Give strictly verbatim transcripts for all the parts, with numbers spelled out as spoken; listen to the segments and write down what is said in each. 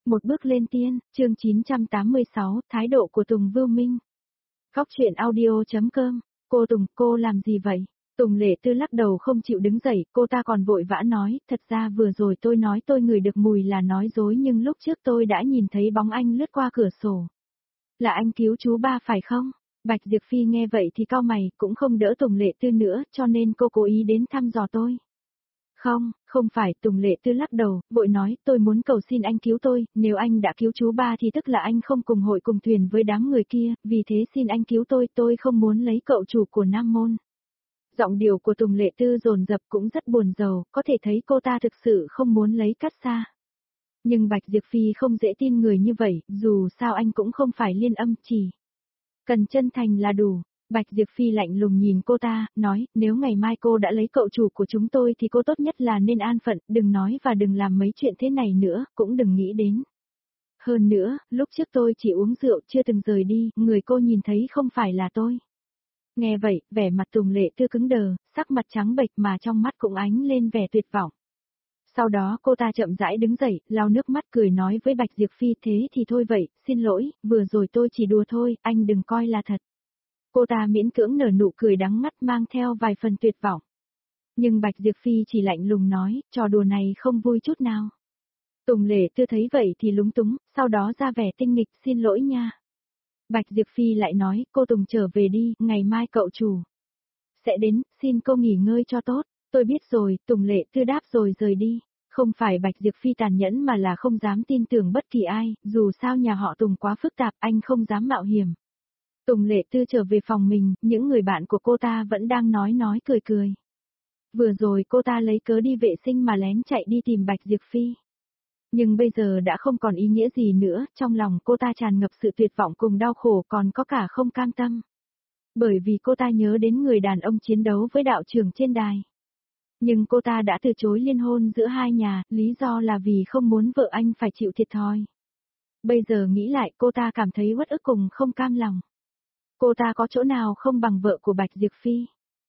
Một bước lên tiên, chương chín trăm tám mươi sáu, thái độ của Tùng Vưu Minh. Góc truyện audio.com, cô Tùng, cô làm gì vậy? Tùng Lệ Tư lắc đầu không chịu đứng dậy, cô ta còn vội vã nói, thật ra vừa rồi tôi nói tôi ngửi được mùi là nói dối nhưng lúc trước tôi đã nhìn thấy bóng anh lướt qua cửa sổ. Là anh cứu chú ba phải không? Bạch Diệp Phi nghe vậy thì cau mày, cũng không đỡ Tùng Lệ Tư nữa, cho nên cô cố ý đến thăm dò tôi. Không, không phải, Tùng Lệ Tư lắc đầu, vội nói, tôi muốn cầu xin anh cứu tôi, nếu anh đã cứu chú ba thì tức là anh không cùng hội cùng thuyền với đám người kia, vì thế xin anh cứu tôi, tôi không muốn lấy cậu chủ của Nam Môn. Giọng điệu của Tùng Lệ Tư dồn dập cũng rất buồn rầu, có thể thấy cô ta thực sự không muốn lấy Cát Sa. Nhưng Bạch Diệp Phi không dễ tin người như vậy, dù sao anh cũng không phải liên âm, chỉ cần chân thành là đủ. Bạch Diệp Phi lạnh lùng nhìn cô ta, nói, nếu ngày mai cô đã lấy cậu chủ của chúng tôi thì cô tốt nhất là nên an phận, đừng nói và đừng làm mấy chuyện thế này nữa, cũng đừng nghĩ đến. Hơn nữa, lúc trước tôi chỉ uống rượu chưa từng rời đi, người cô nhìn thấy không phải là tôi. Nghe vậy, vẻ mặt Tùng Lệ Tư cứng đờ, sắc mặt trắng bệch mà trong mắt cũng ánh lên vẻ tuyệt vọng. Sau đó cô ta chậm rãi đứng dậy, lau nước mắt cười nói với Bạch Diệp Phi thế thì thôi vậy, xin lỗi, vừa rồi tôi chỉ đùa thôi, anh đừng coi là thật. Cô ta miễn cưỡng nở nụ cười đắng ngắt mang theo vài phần tuyệt vọng. Nhưng Bạch Diệp Phi chỉ lạnh lùng nói, trò đùa này không vui chút nào. Tùng Lệ Tư thấy vậy thì lúng túng, sau đó ra vẻ tinh nghịch, xin lỗi nha. Bạch Diệp Phi lại nói, cô Tùng trở về đi, ngày mai cậu chủ sẽ đến, xin cô nghỉ ngơi cho tốt. Tôi biết rồi, Tùng Lệ Tư đáp rồi rời đi. Không phải Bạch Diệp Phi tàn nhẫn mà là không dám tin tưởng bất kỳ ai, dù sao nhà họ Tùng quá phức tạp, anh không dám mạo hiểm. Tùng Lệ Tư trở về phòng mình, những người bạn của cô ta vẫn đang nói nói cười cười. Vừa rồi cô ta lấy cớ đi vệ sinh mà lén chạy đi tìm Bạch Diệp Phi. Nhưng bây giờ đã không còn ý nghĩa gì nữa, trong lòng cô ta tràn ngập sự tuyệt vọng cùng đau khổ còn có cả không cam tâm. Bởi vì cô ta nhớ đến người đàn ông chiến đấu với đạo trưởng trên đài. Nhưng cô ta đã từ chối liên hôn giữa hai nhà, lý do là vì không muốn vợ anh phải chịu thiệt thòi. Bây giờ nghĩ lại cô ta cảm thấy uất ức cùng không cam lòng. Cô ta có chỗ nào không bằng vợ của Bạch Diệp Phi?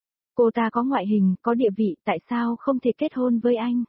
Cô ta có ngoại hình, có địa vị, tại sao không thể kết hôn với anh?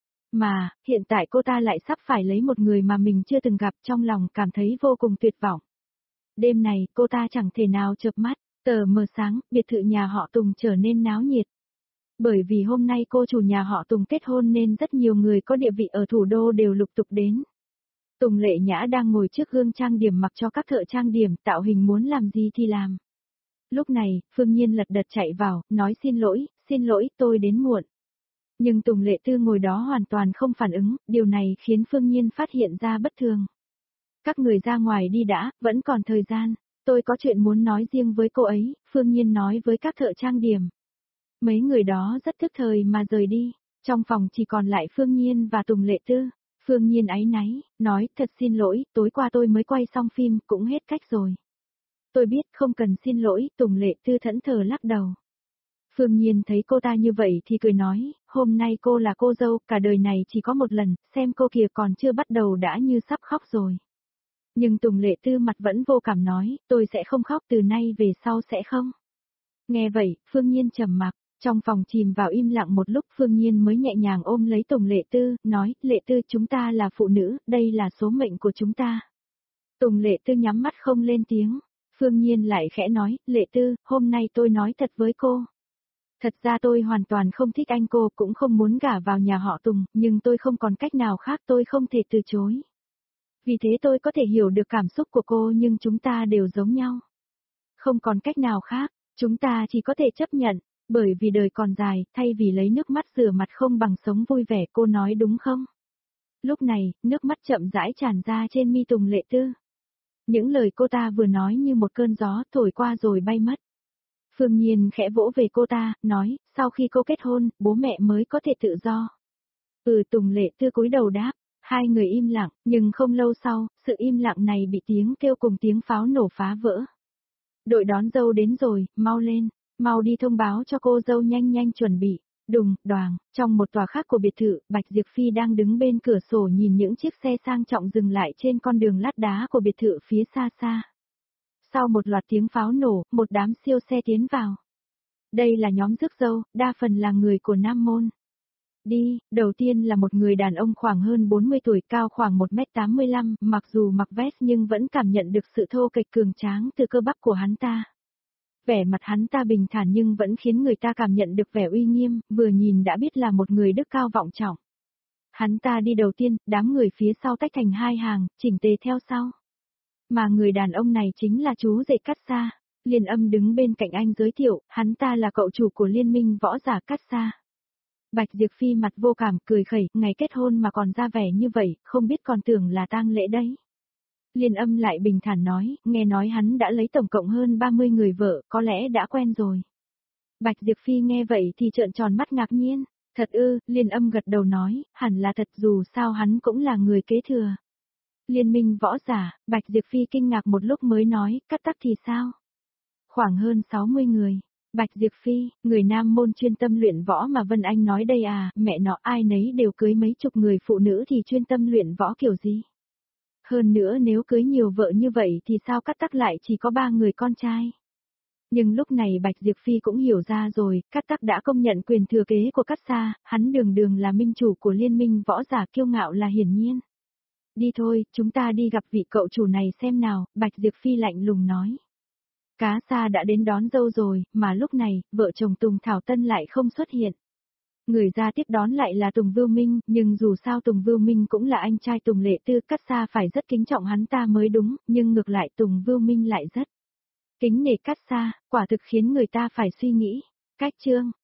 Mà, hiện tại cô ta lại sắp phải lấy một người mà mình chưa từng gặp, trong lòng cảm thấy vô cùng tuyệt vọng. Đêm này, cô ta chẳng thể nào chợp mắt, tờ mờ sáng, biệt thự nhà họ Tùng trở nên náo nhiệt. Bởi vì hôm nay cô chủ nhà họ Tùng kết hôn nên rất nhiều người có địa vị ở thủ đô đều lục tục đến. Tùng Lệ Nhã đang ngồi trước gương trang điểm mặc cho các thợ trang điểm, tạo hình muốn làm gì thì làm. Lúc này, Phương Nhiên lật đật chạy vào, nói xin lỗi, xin lỗi, tôi đến muộn. Nhưng Tùng Lệ Tư ngồi đó hoàn toàn không phản ứng, điều này khiến Phương Nhiên phát hiện ra bất thường. Các người ra ngoài đi đã, vẫn còn thời gian, tôi có chuyện muốn nói riêng với cô ấy, Phương Nhiên nói với các thợ trang điểm. Mấy người đó rất thức thời mà rời đi, trong phòng chỉ còn lại Phương Nhiên và Tùng Lệ Tư. Phương Nhiên áy náy, nói, thật xin lỗi, tối qua tôi mới quay xong phim, cũng hết cách rồi. Tôi biết không cần xin lỗi, Tùng Lệ Tư thẫn thờ lắc đầu. Phương Nhiên thấy cô ta như vậy thì cười nói, hôm nay cô là cô dâu, cả đời này chỉ có một lần, xem cô kìa còn chưa bắt đầu đã như sắp khóc rồi. Nhưng Tùng Lệ Tư mặt vẫn vô cảm nói, tôi sẽ không khóc từ nay về sau sẽ không. Nghe vậy, Phương Nhiên trầm mặc. Trong phòng chìm vào im lặng một lúc Phương Nhiên mới nhẹ nhàng ôm lấy Tùng Lệ Tư, nói, Lệ Tư chúng ta là phụ nữ, đây là số mệnh của chúng ta. Tùng Lệ Tư nhắm mắt không lên tiếng, Phương Nhiên lại khẽ nói, Lệ Tư, hôm nay tôi nói thật với cô. Thật ra tôi hoàn toàn không thích anh cô cũng không muốn gả vào nhà họ Tùng, nhưng tôi không còn cách nào khác tôi không thể từ chối. Vì thế tôi có thể hiểu được cảm xúc của cô nhưng chúng ta đều giống nhau. Không còn cách nào khác, chúng ta chỉ có thể chấp nhận. Bởi vì đời còn dài, thay vì lấy nước mắt rửa mặt không bằng sống vui vẻ cô nói đúng không? Lúc này, nước mắt chậm rãi tràn ra trên mi Tùng Lệ Tư. Những lời cô ta vừa nói như một cơn gió thổi qua rồi bay mất. Phương Nhiên khẽ vỗ về cô ta, nói, sau khi cô kết hôn, bố mẹ mới có thể tự do. Ừ Tùng Lệ Tư cúi đầu đáp, hai người im lặng, nhưng không lâu sau, sự im lặng này bị tiếng kêu cùng tiếng pháo nổ phá vỡ. Đội đón dâu đến rồi, mau lên. Mau đi thông báo cho cô dâu nhanh nhanh chuẩn bị. Đùng, đoàng, trong một tòa khác của biệt thự, Bạch Diệp Phi đang đứng bên cửa sổ nhìn những chiếc xe sang trọng dừng lại trên con đường lát đá của biệt thự phía xa xa. Sau một loạt tiếng pháo nổ, một đám siêu xe tiến vào. Đây là nhóm rước dâu, đa phần là người của Nam Môn. Đi, đầu tiên là một người đàn ông khoảng hơn bốn mươi tuổi, cao khoảng một mét tám mươi lăm, mặc dù mặc vest nhưng vẫn cảm nhận được sự thô kệch cường tráng từ cơ bắp của hắn ta. Vẻ mặt hắn ta bình thản nhưng vẫn khiến người ta cảm nhận được vẻ uy nghiêm, vừa nhìn đã biết là một người đức cao vọng trọng. Hắn ta đi đầu tiên, đám người phía sau tách thành hai hàng, chỉnh tề theo sau. Mà người đàn ông này chính là chú rể Cát Sa. Liên Âm đứng bên cạnh anh giới thiệu, hắn ta là cậu chủ của liên minh võ giả Cát Sa. Bạch Diệp Phi mặt vô cảm, cười khẩy, ngày kết hôn mà còn ra vẻ như vậy, không biết còn tưởng là tang lễ đấy. Liên Âm lại bình thản nói, nghe nói hắn đã lấy tổng cộng hơn ba mươi người vợ, có lẽ đã quen rồi. Bạch Diệp Phi nghe vậy thì trợn tròn mắt ngạc nhiên, thật ư, Liên Âm gật đầu nói, hẳn là thật, dù sao hắn cũng là người kế thừa. Liên minh võ giả, Bạch Diệp Phi kinh ngạc một lúc mới nói, Cát Tắc thì sao? Khoảng hơn sáu mươi người. Bạch Diệp Phi, người nam môn chuyên tâm luyện võ mà Vân Anh nói đây à, mẹ nó ai nấy đều cưới mấy chục người phụ nữ thì chuyên tâm luyện võ kiểu gì? Hơn nữa nếu cưới nhiều vợ như vậy thì sao Cát Tắc lại chỉ có ba người con trai? Nhưng lúc này Bạch Diệp Phi cũng hiểu ra rồi, Cát Tắc đã công nhận quyền thừa kế của Cát Sa, hắn đường đường là minh chủ của liên minh võ giả kiêu ngạo là hiển nhiên. Đi thôi, chúng ta đi gặp vị cậu chủ này xem nào, Bạch Diệp Phi lạnh lùng nói. Cá Sa đã đến đón dâu rồi, mà lúc này, vợ chồng Tùng Thảo Tân lại không xuất hiện. Người ra tiếp đón lại là Tùng Vưu Minh, nhưng dù sao Tùng Vưu Minh cũng là anh trai Tùng Lệ Tư, Cát Sa phải rất kính trọng hắn ta mới đúng, nhưng ngược lại Tùng Vưu Minh lại rất kính nể Cát Sa, quả thực khiến người ta phải suy nghĩ. Cách chương